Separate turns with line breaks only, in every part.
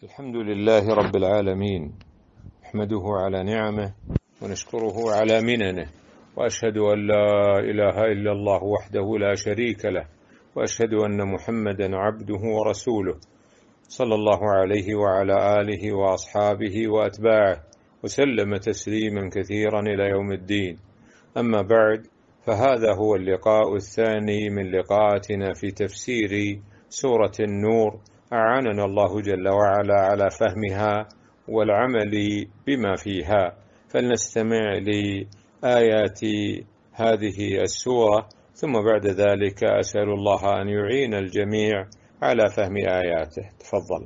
الحمد لله رب العالمين، نحمده على نعمه ونشكره على مننه، وأشهد أن لا إله إلا الله وحده لا شريك له، وأشهد أن محمدا عبده ورسوله صلى الله عليه وعلى آله وأصحابه وأتباعه وسلم تسليما كثيرا إلى يوم الدين. أما بعد، فهذا هو اللقاء الثاني من لقاءاتنا في تفسير سورة النور، أعاننا الله جل وعلا على فهمها والعمل بما فيها. فلنستمع لآيات هذه السورة، ثم بعد ذلك أسأل الله أن يعين الجميع على فهم آياته. تفضل.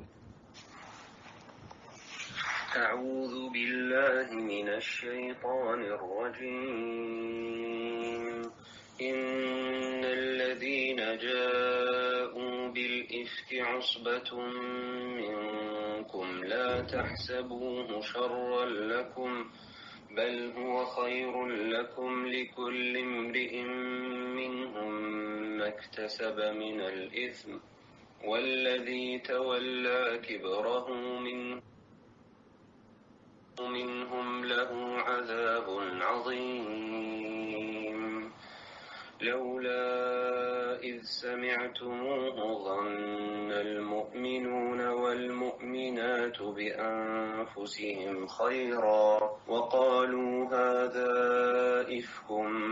أعوذ بالله من الشيطان الرجيم. إن الذين جاءوا بالإفك عصبة منكم لا تحسبوه شرا لكم، بل هو خير لكم، لكل امرئ منهم ما اكتسب من الإثم، والذي تولى كبره منهم له عذاب عظيم. لولا إذ سمعتموه ظن المؤمنون والمؤمنات بأنفسهم خيرا وقالوا هذا إفك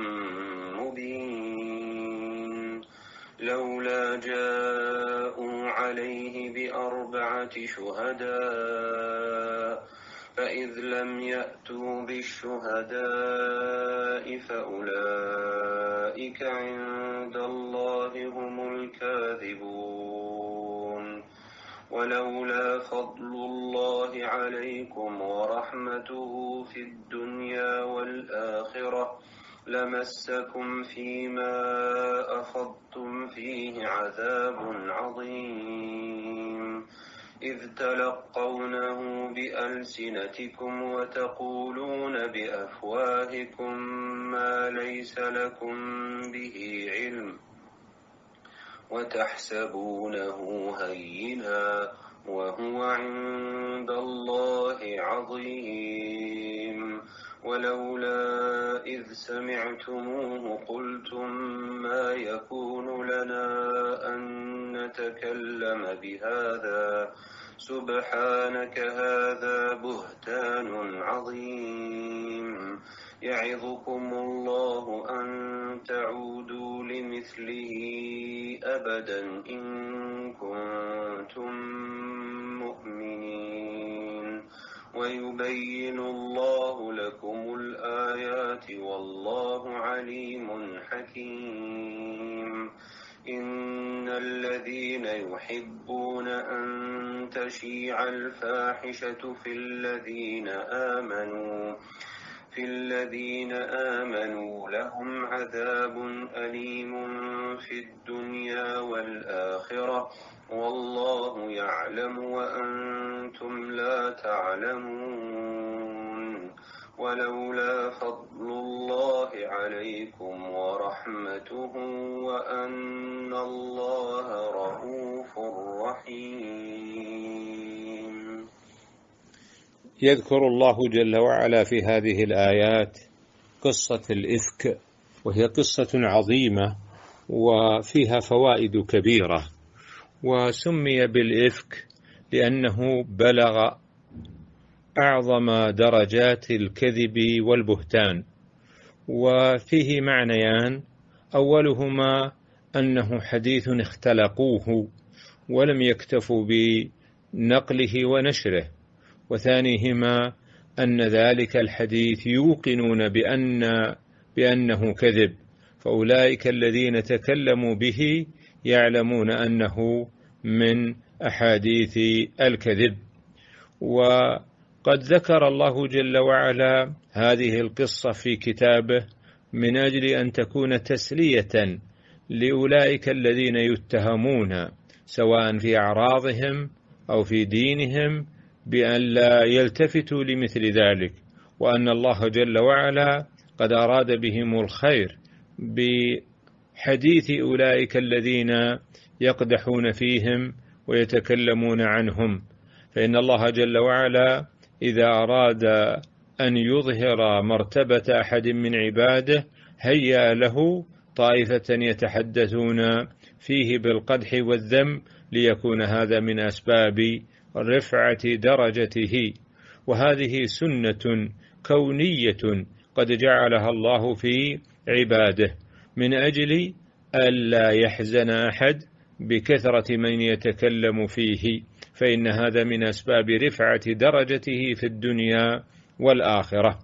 مبين. لولا جاءوا عليه بأربعة شهداء، فإذ لم يأتوا بالشهداء فأولئك عند الله هم الكاذبون. ولولا فضل الله عليكم ورحمته في الدنيا والآخرة لمسكم فيما أخذتم فيه عذاب عظيم، إذ تلقونه بألسنتكم وتقولون بأفواهكم ما ليس لكم به علم، وتحسبونه هينا وهو عند الله عظيم. ولولا إذ سمعتموه قلتم ما يكون لنا أن نتكلم بهذا، سبحانك هذا بهتان عظيم. يعظكم الله أن تعودوا لمثله أبدا إن كنتم مؤمنين، ويبين الله لكم الآيات والله عليم حكيم. إن الذين يحبون أن تشيع الفاحشة في الذين آمنوا لهم عذاب أليم في الدنيا والآخرة، والله يعلم وأنتم لا تعلمون. ولولا فضل الله عليكم ورحمته وأن الله رؤوف رحيم.
يذكر الله جل وعلا في هذه الآيات قصة الإفك، وهي قصة عظيمة وفيها فوائد كبيرة، وسمي بالإفك لأنه بلغ أعظم درجات الكذب والبهتان، وفيه معنيان: أولهما أنه حديث اختلقوه ولم يكتفوا بنقله ونشره، وثانيهما أن ذلك الحديث يوقنون بأنه كذب، فأولئك الذين تكلموا به يعلمون أنه من أحاديث الكذب. وقد ذكر الله جل وعلا هذه القصة في كتابه من أجل أن تكون تسلية لأولئك الذين يتهمون سواء في أعراضهم أو في دينهم بأن لا يلتفتوا لمثل ذلك، وأن الله جل وعلا قد أراد بهم الخير بحديث أولئك الذين يقدحون فيهم ويتكلمون عنهم. فإن الله جل وعلا إذا أراد أن يظهر مرتبة أحد من عباده هيأ له طائفة يتحدثون فيه بالقدح والذم ليكون هذا من أسباب رفعة درجته. وهذه سنة كونية قد جعلها الله في عباده من أجل ألا يحزن أحد بكثرة من يتكلم فيه، فإن هذا من أسباب رفعة درجته في الدنيا والآخرة.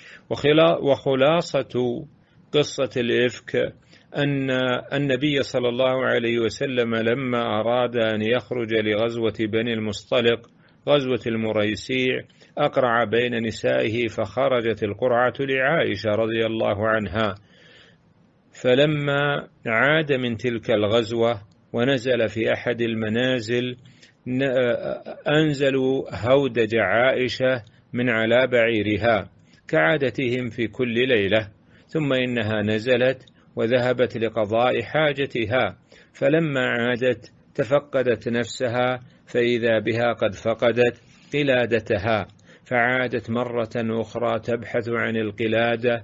وخلاصة قصة الإفك أن النبي صلى الله عليه وسلم لما أراد أن يخرج لغزوة بني المصطلق غزوة المريسيع أقرع بين نسائه، فخرجت القرعة لعائشة رضي الله عنها. فلما عاد من تلك الغزوة ونزل في أحد المنازل أنزلوا هودج عائشة من على بعيرها كعادتهم في كل ليلة، ثم إنها نزلت وذهبت لقضاء حاجتها، فلما عادت تفقدت نفسها فإذا بها قد فقدت قلادتها، فعادت مرة أخرى تبحث عن القلادة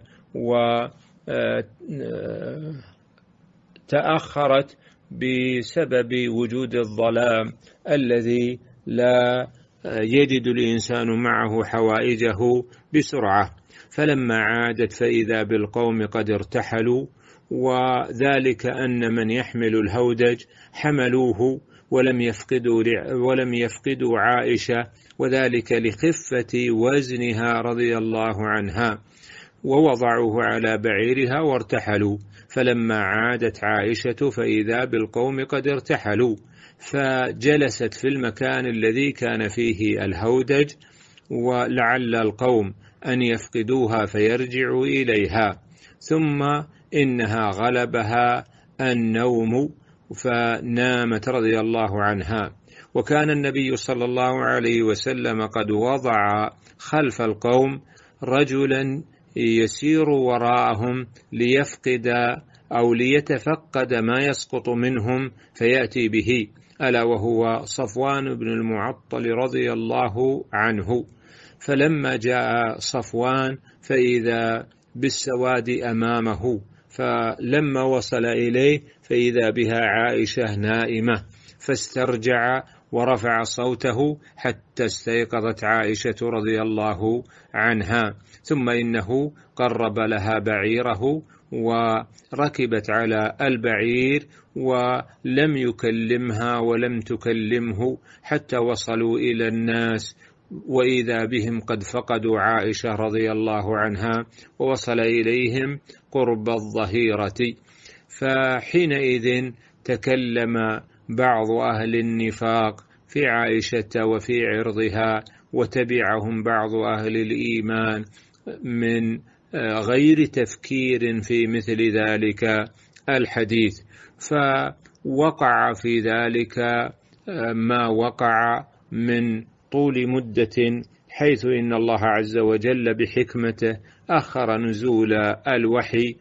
وتأخرت بسبب وجود الظلام الذي لا يجد الإنسان معه حوائجه بسرعة. فلما عادت فإذا بالقوم قد ارتحلوا، وذلك أن من يحمل الهودج حملوه ولم يفقدوا عائشة، وذلك لخفة وزنها رضي الله عنها، ووضعوه على بعيرها وارتحلوا. فلما عادت عائشة فإذا بالقوم قد ارتحلوا، فجلست في المكان الذي كان فيه الهودج، ولعل القوم أن يفقدوها فيرجعوا إليها، ثم إنها غلبها النوم فنامت رضي الله عنها. وكان النبي صلى الله عليه وسلم قد وضع خلف القوم رجلا يسير وراءهم ليفقد أو ليتفقد ما يسقط منهم فيأتي به، ألا وهو صفوان بن المعطل رضي الله عنه. فلما جاء صفوان فإذا بالسواد أمامه، فلما وصل إليه فإذا بها عائشة نائمة، فاسترجع ورفع صوته حتى استيقظت عائشة رضي الله عنها، ثم إنه قرب لها بعيره وركبت على البعير ولم يكلمها ولم تكلمه حتى وصلوا إلى الناس، وإذا بهم قد فقدوا عائشة رضي الله عنها، ووصل إليهم قرب الظهيرة. فحينئذ تكلم بعض أهل النفاق في عائشة وفي عرضها، وتبعهم بعض أهل الإيمان من غير تفكير في مثل ذلك الحديث، فوقع في ذلك ما وقع من طول مدة، حيث إن الله عز وجل بحكمته أخر نزول الوحي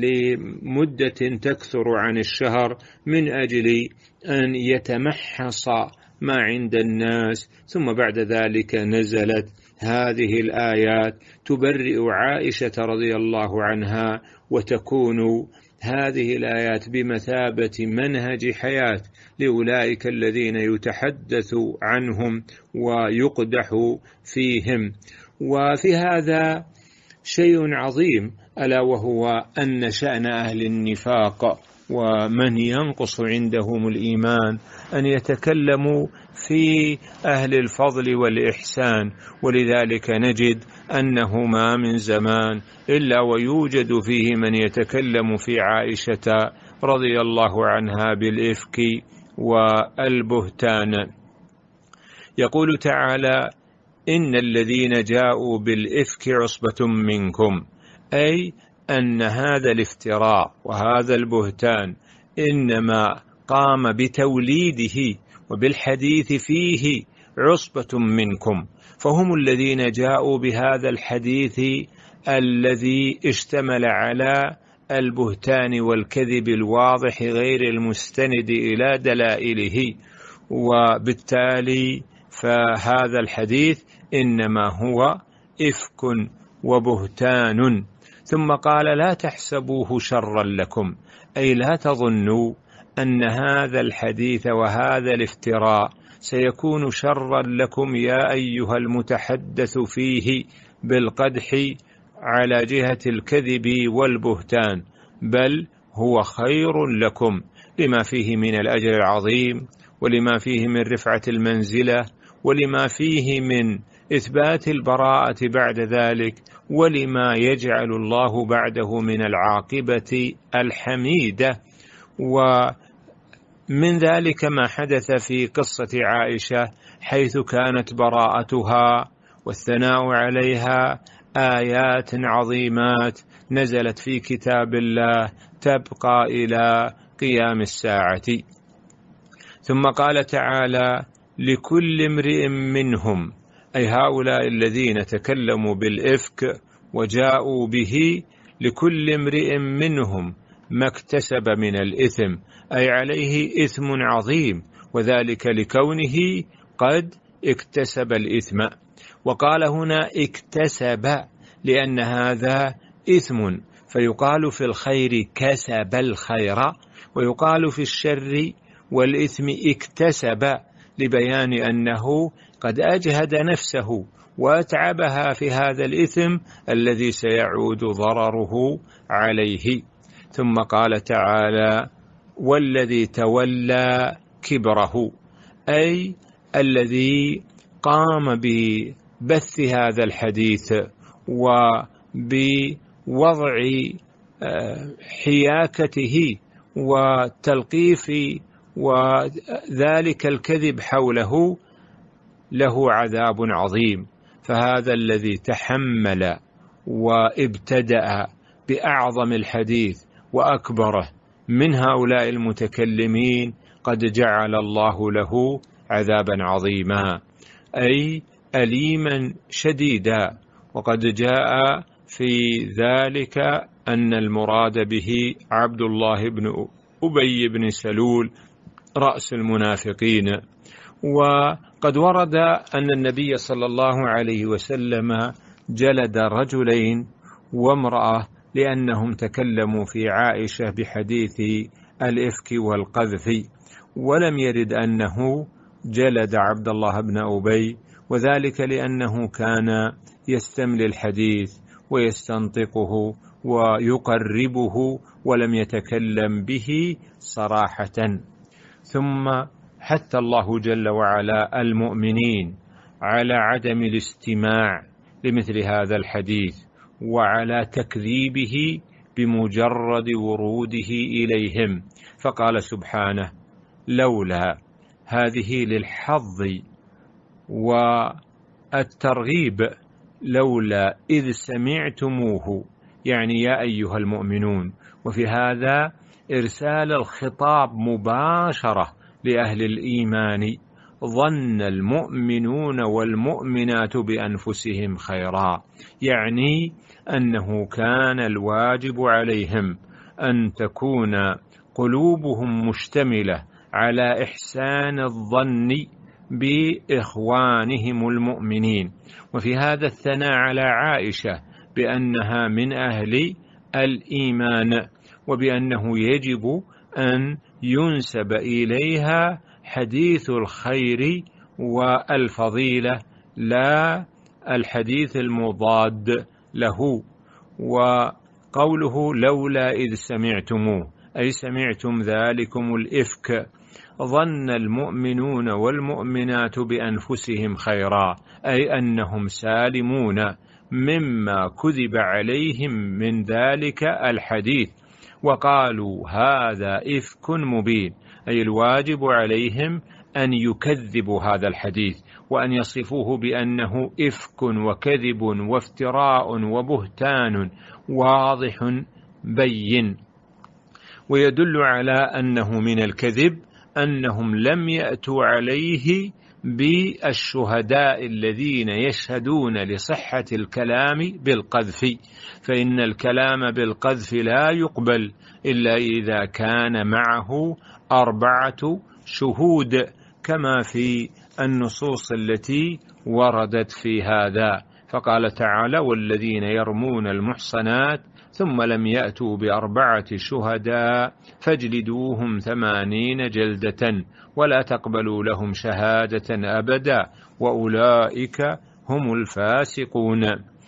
لمدة تكثر عن الشهر من أجل أن يتمحص ما عند الناس، ثم بعد ذلك نزلت هذه الآيات تبرئ عائشة رضي الله عنها، وتكون هذه الآيات بمثابة منهج حياة لأولئك الذين يتحدث عنهم ويقدح فيهم. وفي هذا شيء عظيم، ألا وهو أن شأن أهل النفاق ومن ينقص عندهم الإيمان أن يتكلموا في أهل الفضل والإحسان، ولذلك نجد أنه ما من زمان إلا ويوجد فيه من يتكلم في عائشة رضي الله عنها بالإفك والبهتان. يقول تعالى: إن الذين جاءوا بالإفك عصبة منكم، أي أن هذا الافتراء وهذا البهتان إنما قام بتوليده وبالحديث فيه عصبة منكم، فهم الذين جاءوا بهذا الحديث الذي اشتمل على البهتان والكذب الواضح غير المستند إلى دلائله، وبالتالي فهذا الحديث إنما هو إفك وبهتان. ثم قال لا تحسبوه شرا لكم، أي لا تظنوا أن هذا الحديث وهذا الافتراء سيكون شرا لكم يا أيها المتحدث فيه بالقدح على جهة الكذب والبهتان، بل هو خير لكم لما فيه من الأجر العظيم، ولما فيه من رفعة المنزلة، ولما فيه من إثبات البراءة بعد ذلك، ولما يجعل الله بعده من العاقبة الحميدة. ومن ذلك ما حدث في قصة عائشة، حيث كانت براءتها والثناء عليها آيات عظيمات نزلت في كتاب الله تبقى إلى قيام الساعة. ثم قال تعالى لكل امرئ منهم، أي هؤلاء الذين تكلموا بالإفك وجاءوا به، لكل امرئ منهم ما اكتسب من الإثم، أي عليه إثم عظيم، وذلك لكونه قد اكتسب الإثم. وقال هنا اكتسب لأن هذا إثم، فيقال في الخير كسب الخير، ويقال في الشر والإثم اكتسب، لبيان أنه قد أجهد نفسه وأتعبها في هذا الإثم الذي سيعود ضرره عليه. ثم قال تعالى والذي تولى كبره، أي الذي قام ببث هذا الحديث وبوضع حياكته وتلقيف وذلك الكذب حوله، له عذاب عظيم. فهذا الذي تحمل وابتدأ بأعظم الحديث وأكبره من هؤلاء المتكلمين قد جعل الله له عذابا عظيما، أي أليما شديدا. وقد جاء في ذلك أن المراد به عبد الله بن أبي بن سلول رأس المنافقين. وقد ورد أن النبي صلى الله عليه وسلم جلد رجلين وامرأة لأنهم تكلموا في عائشة بحديث الإفك والقذف، ولم يرد أنه جلد عبد الله بن أبي، وذلك لأنه كان يستملي الحديث ويستنطقه ويقربه ولم يتكلم به صراحة. ثم حث الله جل وعلا المؤمنين على عدم الاستماع لمثل هذا الحديث وعلى تكذيبه بمجرد وروده إليهم، فقال سبحانه لولا، هذه للحظ والترغيب، لولا إذ سمعتموه، يعني يا أيها المؤمنون. وفي هذا إرسال الخطاب مباشرة لأهل الإيمان، ظن المؤمنون والمؤمنات بأنفسهم خيرا، يعني أنه كان الواجب عليهم أن تكون قلوبهم مشتملة على إحسان الظن بإخوانهم المؤمنين. وفي هذا الثناء على عائشة بأنها من أهل الإيمان، وبأنه يجب أن ينسب إليها حديث الخير والفضيلة لا الحديث المضاد له. وقوله لولا إذ سمعتموه، أي سمعتم ذلكم الإفك، ظن المؤمنون والمؤمنات بأنفسهم خيرا، أي أنهم سالمون مما كذب عليهم من ذلك الحديث، وقالوا هذا إفك مبين، أي الواجب عليهم أن يكذبوا هذا الحديث وأن يصفوه بأنه إفك وكذب وافتراء وبهتان واضح بين. ويدل على أنه من الكذب أنهم لم يأتوا عليه بالشهداء الذين يشهدون لصحة الكلام بالقذف، فإن الكلام بالقذف لا يقبل إلا إذا كان معه 4 شهود، كما في النصوص التي وردت في هذا. فقال تعالى: والذين يرمون المحصنات ثم لم يأتوا ب4 شهداء فاجلدوهم 80 جلدة ولا تقبلوا لهم شهادة أبدا وأولئك هم الفاسقون.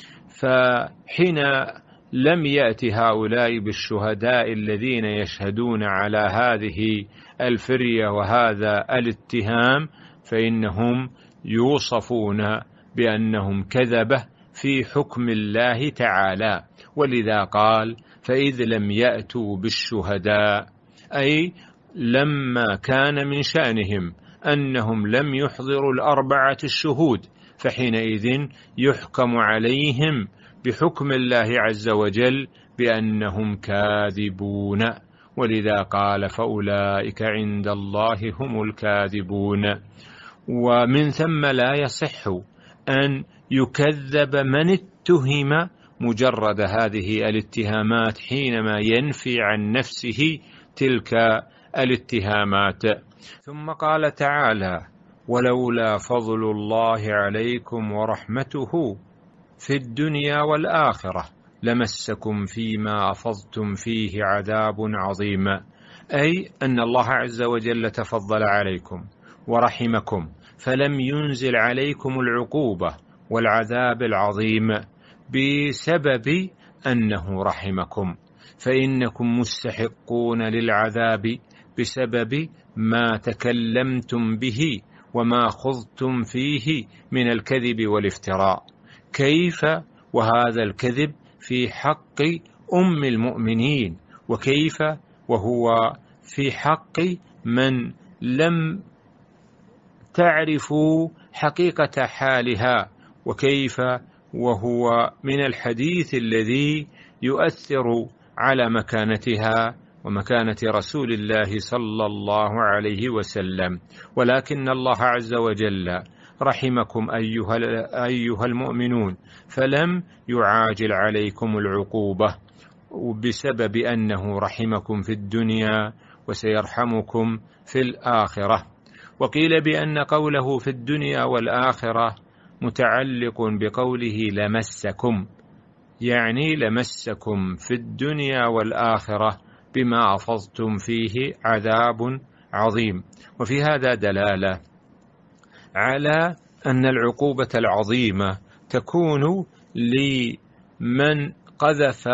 فحين لم يأتي هؤلاء بالشهداء الذين يشهدون على هذه الفرية وهذا الاتهام، فإنهم يوصفون بأنهم كذبة في حكم الله تعالى. ولذا قال: فإذ لم يأتوا بالشهداء، أي لما كان من شأنهم أنهم لم يحضروا 4 الشهود، فحينئذ يحكم عليهم بحكم الله عز وجل بأنهم كاذبون. ولذا قال: فأولئك عند الله هم الكاذبون. ومن ثم لا يصح أن يكذب من اتهم مجرد هذه الاتهامات حينما ينفي عن نفسه تلك الاتهامات. ثم قال تعالى: ولولا فضل الله عليكم ورحمته في الدنيا والآخرة لمسكم فيما أفضتم فيه عذاب عظيم. أي أن الله عز وجل تفضل عليكم ورحمكم، فلم ينزل عليكم العقوبة والعذاب العظيم بسبب أنه رحمكم، فإنكم مستحقون للعذاب بسبب ما تكلمتم به وما خضتم فيه من الكذب والافتراء. كيف وهذا الكذب في حق أم المؤمنين، وكيف وهو في حق من لم تعرفوا حقيقة حالها، وكيف وهو من الحديث الذي يؤثر على مكانتها ومكانة رسول الله صلى الله عليه وسلم. ولكن الله عز وجل رحمكم أيها المؤمنون، فلم يعاجل عليكم العقوبة بسبب أنه رحمكم في الدنيا وسيرحمكم في الآخرة. وقيل بأن قوله في الدنيا والآخرة متعلق بقوله لمسكم، يعني لمسكم في الدنيا والآخرة بما أفضتم فيه عذاب عظيم. وفي هذا دلالة على أن العقوبة العظيمة تكون لمن قذف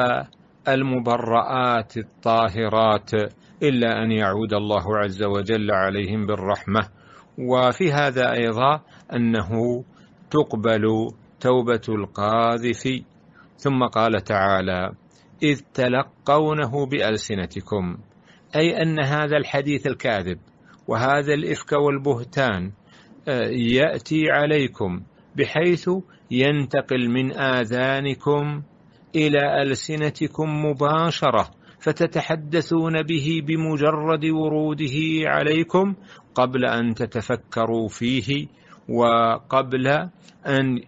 المبرآت الطاهرات إلا أن يعود الله عز وجل عليهم بالرحمة. وفي هذا أيضا أنه تقبل توبة القاذف. ثم قال تعالى: إذ تلقونه بألسنتكم، أي أن هذا الحديث الكاذب وهذا الإفك والبهتان يأتي عليكم بحيث ينتقل من آذانكم إلى ألسنتكم مباشرة، فتتحدثون به بمجرد وروده عليكم قبل أن تتفكروا فيه وقبل أن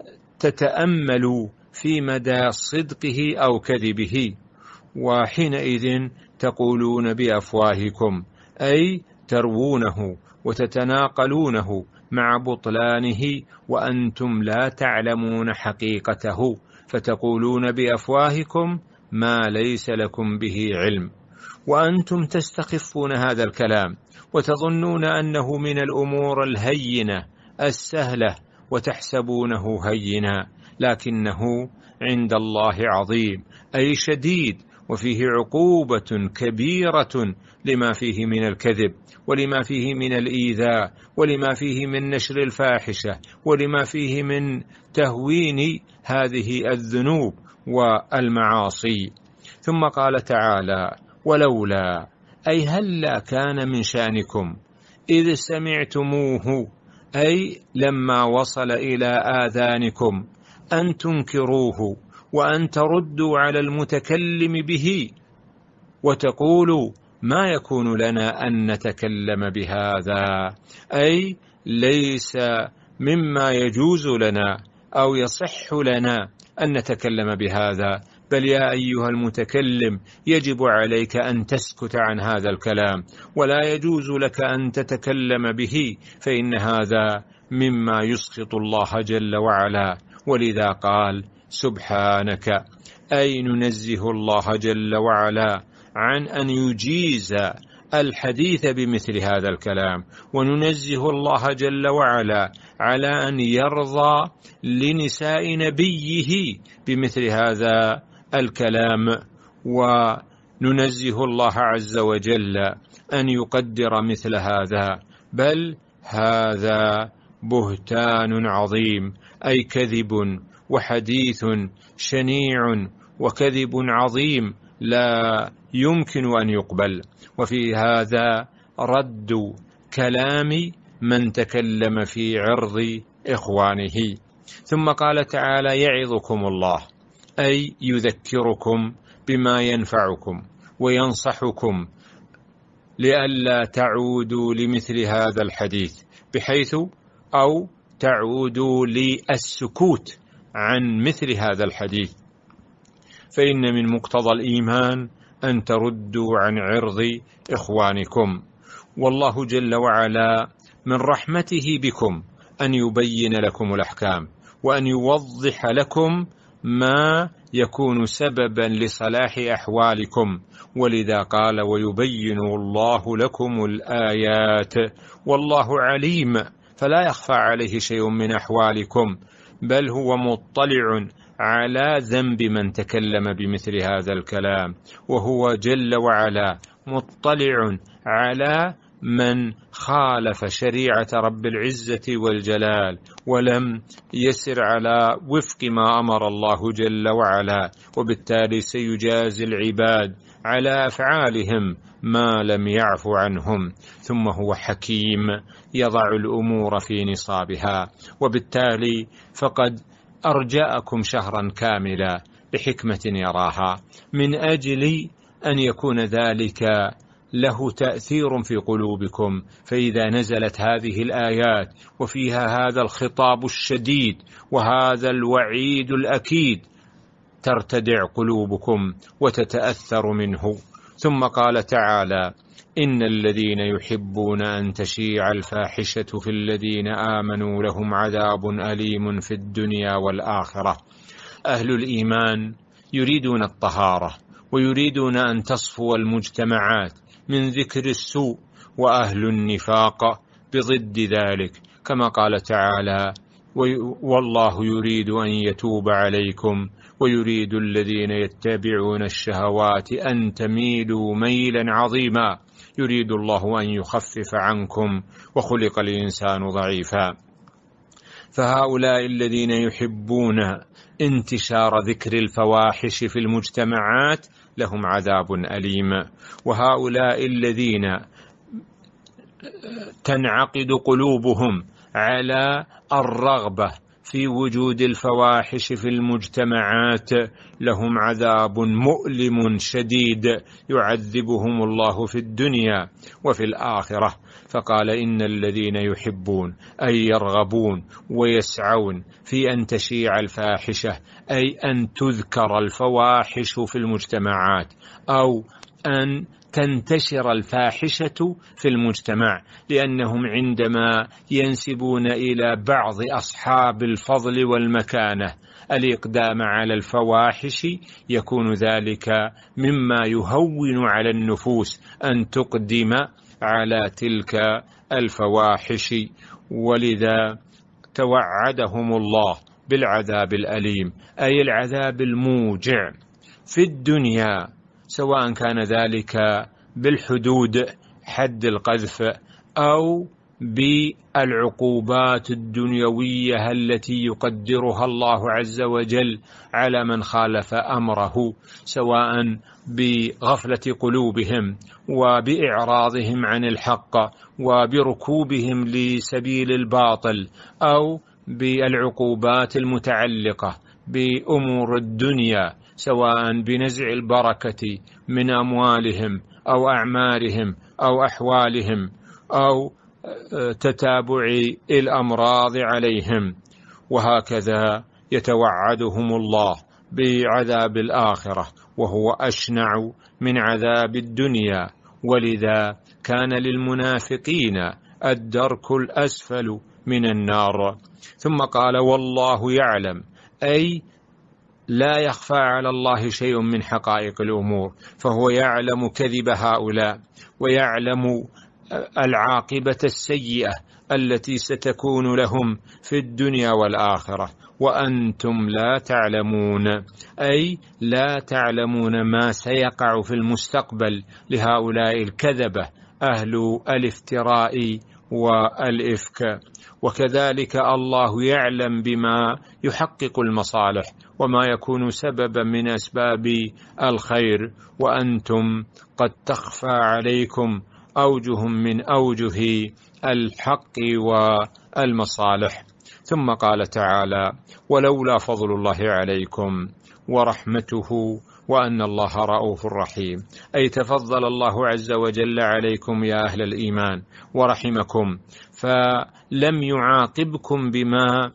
تتأملوا في مدى صدقه أو كذبه. وحينئذ تقولون بأفواهكم، أي تروونه وتتناقلونه مع بطلانه وأنتم لا تعلمون حقيقته، فتقولون بأفواهكم ما ليس لكم به علم، وأنتم تستخفون هذا الكلام وتظنون أنه من الأمور الهينة السهلة وتحسبونه هينا، لكنه عند الله عظيم، أي شديد، وفيه عقوبة كبيرة لما فيه من الكذب ولما فيه من الإيذاء ولما فيه من نشر الفاحشة ولما فيه من تهوين هذه الذنوب والمعاصي. ثم قال تعالى: ولولا، أي هلا كان من شأنكم إذ سمعتموه، أي لما وصل إلى آذانكم أن تنكروه وأن تردوا على المتكلم به وتقولوا ما يكون لنا أن نتكلم بهذا، أي ليس مما يجوز لنا أو يصح لنا أن نتكلم بهذا، بل يا أيها المتكلم يجب عليك أن تسكت عن هذا الكلام، ولا يجوز لك أن تتكلم به، فإن هذا مما يسخط الله جل وعلا. ولذا قال سبحانك، أي ننزه الله جل وعلا عن أن يجيز الحديث بمثل هذا الكلام، وننزه الله جل وعلا على أن يرضى لنساء نبيه بمثل هذا الكلام، وننزه الله عز وجل أن يقدر مثل هذا، بل هذا بهتان عظيم، أي كذب وحديث شنيع وكذب عظيم لا يمكن أن يقبل. وفي هذا رد كلام من تكلم في عرض إخوانه. ثم قال تعالى يعظكم الله، أي يذكركم بما ينفعكم وينصحكم لئلا تعودوا لمثل هذا الحديث، بحيث أو تعودوا للسكوت عن مثل هذا الحديث، فإن من مقتضى الإيمان أن تردوا عن عرض إخوانكم. والله جل وعلا من رحمته بكم أن يبين لكم الأحكام، وأن يوضح لكم ما يكون سببا لصلاح أحوالكم، ولذا قال ويبين الله لكم الآيات والله عليم، فلا يخفى عليه شيء من أحوالكم، بل هو مطلع على ذنب من تكلم بمثل هذا الكلام، وهو جل وعلا مطلع على من خالف شريعة رب العزة والجلال ولم يسر على وفق ما أمر الله جل وعلا، وبالتالي سيجازي العباد على أفعالهم ما لم يعفو عنهم. ثم هو حكيم يضع الأمور في نصابها، وبالتالي فقد أرجأكم شهرا كاملا بحكمة يراها، من أجل أن يكون ذلك له تأثير في قلوبكم. فإذا نزلت هذه الآيات وفيها هذا الخطاب الشديد وهذا الوعيد الأكيد ترتدع قلوبكم وتتأثر منه. ثم قال تعالى إن الذين يحبون أن تشيع الفاحشة في الذين آمنوا لهم عذاب أليم في الدنيا والآخرة. أهل الإيمان يريدون الطهارة ويريدون أن تصفو المجتمعات من ذكر السوء، وأهل النفاق بضد ذلك، كما قال تعالى والله يريد أن يتوب عليكم ويريد الذين يتبعون الشهوات أن تميلوا ميلا عظيما يريد الله أن يخفف عنكم وخلق الإنسان ضعيفا. فهؤلاء الذين يحبون انتشار ذكر الفواحش في المجتمعات لهم عذاب أليم، وهؤلاء الذين تنعقد قلوبهم على الرغبة في وجود الفواحش في المجتمعات لهم عذاب مؤلم شديد يعذبهم الله في الدنيا وفي الآخرة. فقال إن الذين يحبون أي يرغبون ويسعون في أن تشيع الفاحشة، أي أن تذكر الفواحش في المجتمعات، أو أن تنتشر الفاحشة في المجتمع، لأنهم عندما ينسبون إلى بعض أصحاب الفضل والمكانة الإقدام على الفواحش يكون ذلك مما يهون على النفوس أن تقدم على تلك الفواحش، ولذا توعدهم الله بالعذاب الأليم، أي العذاب الموجع في الدنيا، سواء كان ذلك بالحدود حد القذف أو بالعقوبات الدنيوية التي يقدرها الله عز وجل على من خالف أمره، سواء بغفلة قلوبهم وبإعراضهم عن الحق وبركوبهم لسبيل الباطل، أو بالعقوبات المتعلقة بأمور الدنيا، سواء بنزع البركة من أموالهم أو أعمارهم أو أحوالهم أو تتابع الأمراض عليهم. وهكذا يتوعدهم الله بعذاب الآخرة، وهو أشنع من عذاب الدنيا، ولذا كان للمنافقين الدرك الأسفل من النار. ثم قال والله يعلم، أي لا يخفى على الله شيء من حقائق الأمور، فهو يعلم كذب هؤلاء ويعلم العاقبة السيئة التي ستكون لهم في الدنيا والآخرة، وأنتم لا تعلمون، أي لا تعلمون ما سيقع في المستقبل لهؤلاء الكذبة أهل الافتراء والإفك. وكذلك الله يعلم بما يحقق المصالح وما يكون سببا من أسباب الخير، وأنتم قد تخفى عليكم أوجه من أوجه الحق والمصالح. ثم قال تعالى ولولا فضل الله عليكم ورحمته وأن الله رؤوف رحيم، أي تفضل الله عز وجل عليكم يا أهل الإيمان ورحمكم، فلم يعاقبكم بما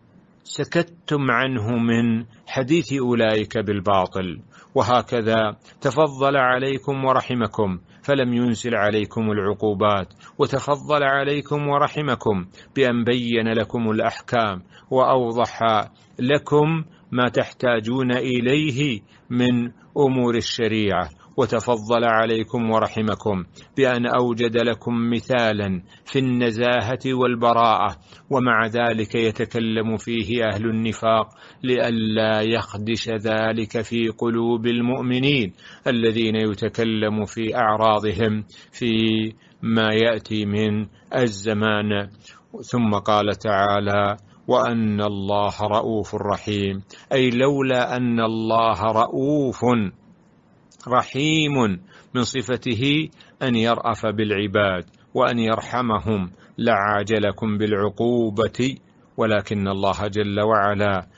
سكتتم عنه من حديث أولئك بالباطل، وهكذا تفضل عليكم ورحمكم فلم ينزل عليكم العقوبات، وتفضل عليكم ورحمكم بأن بين لكم الأحكام وأوضح لكم ما تحتاجون إليه من أمور الشريعة، وتفضل عليكم ورحمكم بأن أوجد لكم مثالا في النزاهة والبراءة، ومع ذلك يتكلم فيه أهل النفاق لئلا يخدش ذلك في قلوب المؤمنين الذين يتكلم في أعراضهم في ما يأتي من الزمان. ثم قال تعالى وأن الله رؤوف رحيم، أي لولا أن الله رؤوف رحيم من صفته أن يرأف بالعباد وأن يرحمهم لعاجلكم بالعقوبة، ولكن الله جل وعلا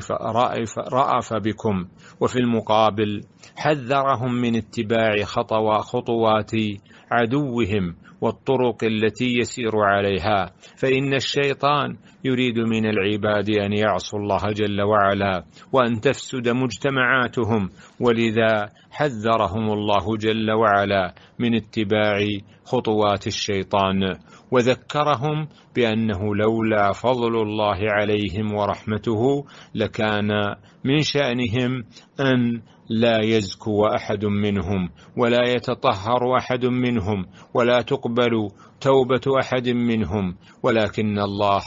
رأف بكم، وفي المقابل حذرهم من اتباع خطوات عدوهم والطرق التي يسير عليها، فإن الشيطان يريد من العباد أن يعصوا الله جل وعلا وأن تفسد مجتمعاتهم، ولذا حذرهم الله جل وعلا من اتباع خطوات الشيطان، وذكرهم بأنه لولا فضل الله عليهم ورحمته لكان من شأنهم أن لا يزكو أحد منهم ولا يتطهر أحد منهم ولا تقبل توبة أحد منهم، ولكن الله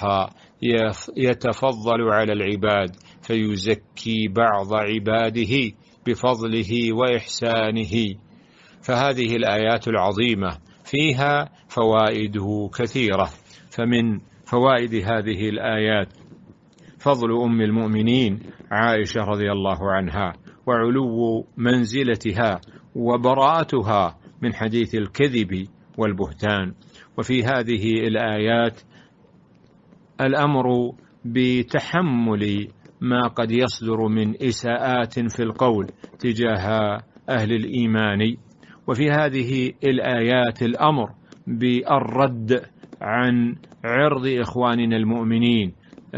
يتفضل على العباد فيزكي بعض عباده بفضله وإحسانه. فهذه الآيات العظيمة فيها فوائد كثيرة، فمن فوائد هذه الآيات فضل أم المؤمنين عائشة رضي الله عنها وعلو منزلتها وبراءتها من حديث الكذب والبهتان. وفي هذه الآيات الأمر بتحمل ما قد يصدر من إساءات في القول تجاه أهل الإيمان، وفي هذه الآيات الأمر بالرد عن عرض إخواننا المؤمنين،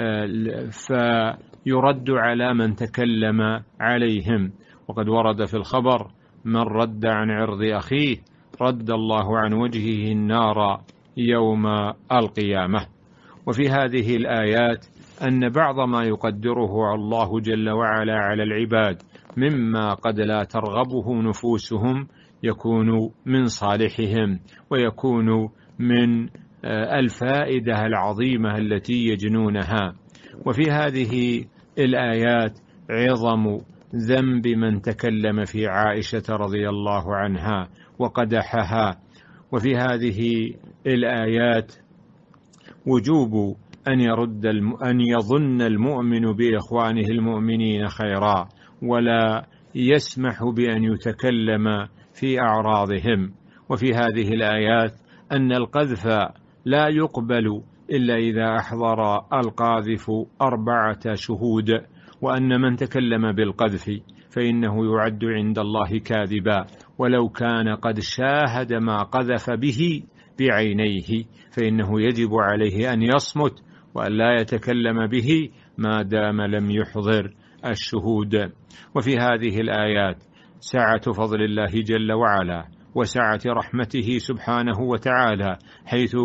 فيرد على من تكلم عليهم، وقد ورد في الخبر من رد عن عرض أخيه رد الله عن وجهه النار يوم القيامة. وفي هذه الآيات أن بعض ما يقدره الله جل وعلا على العباد مما قد لا ترغبه نفوسهم يكون من صالحهم ويكون من الفائدة العظيمة التي يجنونها. وفي هذه الآيات عظم ذنب من تكلم في عائشة رضي الله عنها وقدحها. وفي هذه الآيات وجوب أن يظن المؤمن بإخوانه المؤمنين خيرا ولا يسمح بأن يتكلم في أعراضهم. وفي هذه الآيات أن القذف لا يقبل إلا إذا أحضر القاذف 4 شهود، وأن من تكلم بالقذف فإنه يعد عند الله كاذبا ولو كان قد شاهد ما قذف به بعينيه، فإنه يجب عليه أن يصمت وأن لا يتكلم به ما دام لم يحضر الشهود. وفي هذه الآيات سعة فضل الله جل وعلا وسعة رحمته سبحانه وتعالى، حيث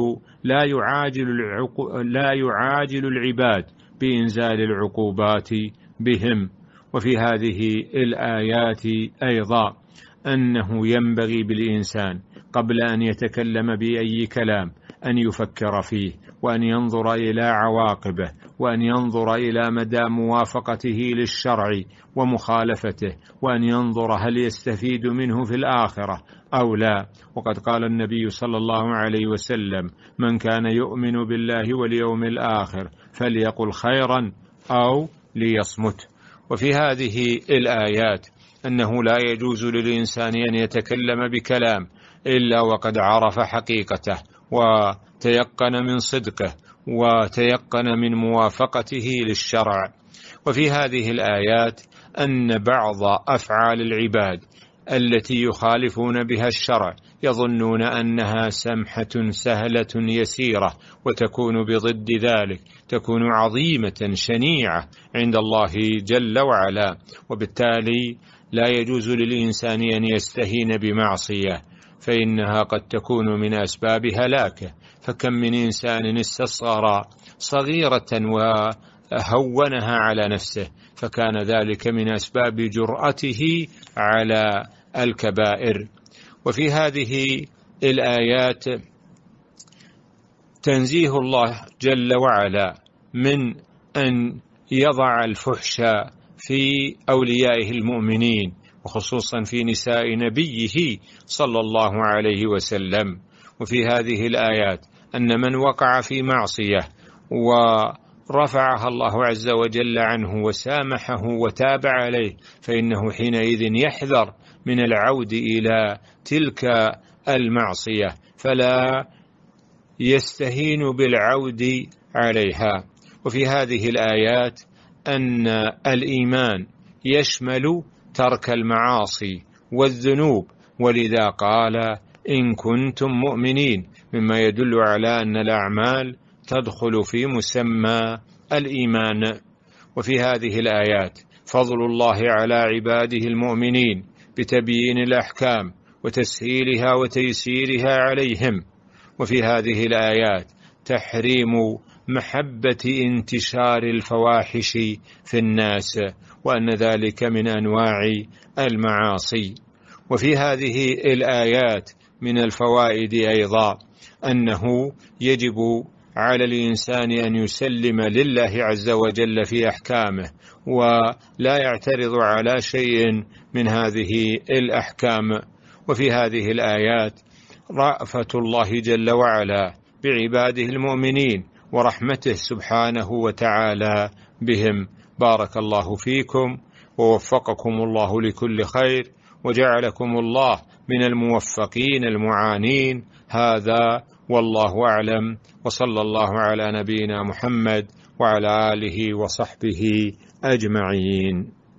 لا يعاجل العباد بإنزال العقوبات بهم. وفي هذه الآيات أيضا أنه ينبغي بالإنسان قبل أن يتكلم بأي كلام أن يفكر فيه، وأن ينظر إلى عواقبه، وأن ينظر إلى مدى موافقته للشرع ومخالفته، وأن ينظر هل يستفيد منه في الآخرة أو لا. وقد قال النبي صلى الله عليه وسلم: من كان يؤمن بالله واليوم الآخر فليقل خيرا أو ليصمت. وفي هذه الآيات أنه لا يجوز للإنسان أن يتكلم بكلام إلا وقد عرف حقيقته وتيقن من صدقه وتيقن من موافقته للشرع. وفي هذه الآيات أن بعض أفعال العباد التي يخالفون بها الشرع يظنون أنها سمحة سهلة يسيرة، وتكون بضد ذلك، تكون عظيمة شنيعة عند الله جل وعلا. وبالتالي لا يجوز للإنسان أن يستهين بمعصية، فإنها قد تكون من أسباب هلاكه. فكم من إنسان استصغر صغيرة وهونها على نفسه، فكان ذلك من أسباب جرأته على الكبائر. وفي هذه الآيات تنزيه الله جل وعلا من أن يضع الفحش في أوليائه المؤمنين، وخصوصا في نساء نبيه صلى الله عليه وسلم. وفي هذه الآيات أن من وقع في معصية ورفعها الله عز وجل عنه وسامحه وتاب عليه، فإنه حينئذ يحذر من العود إلى تلك المعصية، فلا يستهين بالعود عليها. وفي هذه الآيات أن الإيمان يشمل ترك المعاصي والذنوب، ولذا قال: إن كنتم مؤمنين، مما يدل على أن الأعمال تدخل في مسمى الإيمان. وفي هذه الآيات فضل الله على عباده المؤمنين بتبيين الأحكام وتسهيلها وتيسيرها عليهم. وفي هذه الآيات تحريم محبة انتشار الفواحش في الناس، وأن ذلك من أنواع المعاصي. وفي هذه الآيات من الفوائد أيضا أنه يجب على الإنسان أن يسلم لله عز وجل في أحكامه، ولا يعترض على شيء من هذه الأحكام. وفي هذه الآيات رأفة الله جل وعلا بعباده المؤمنين ورحمته سبحانه وتعالى بهم. بارك الله فيكم ووفقكم الله لكل خير، وجعلكم الله من الموفقين المعانين. هذا والله أعلم، وصلى الله على نبينا محمد وعلى آله وصحبه أجمعين.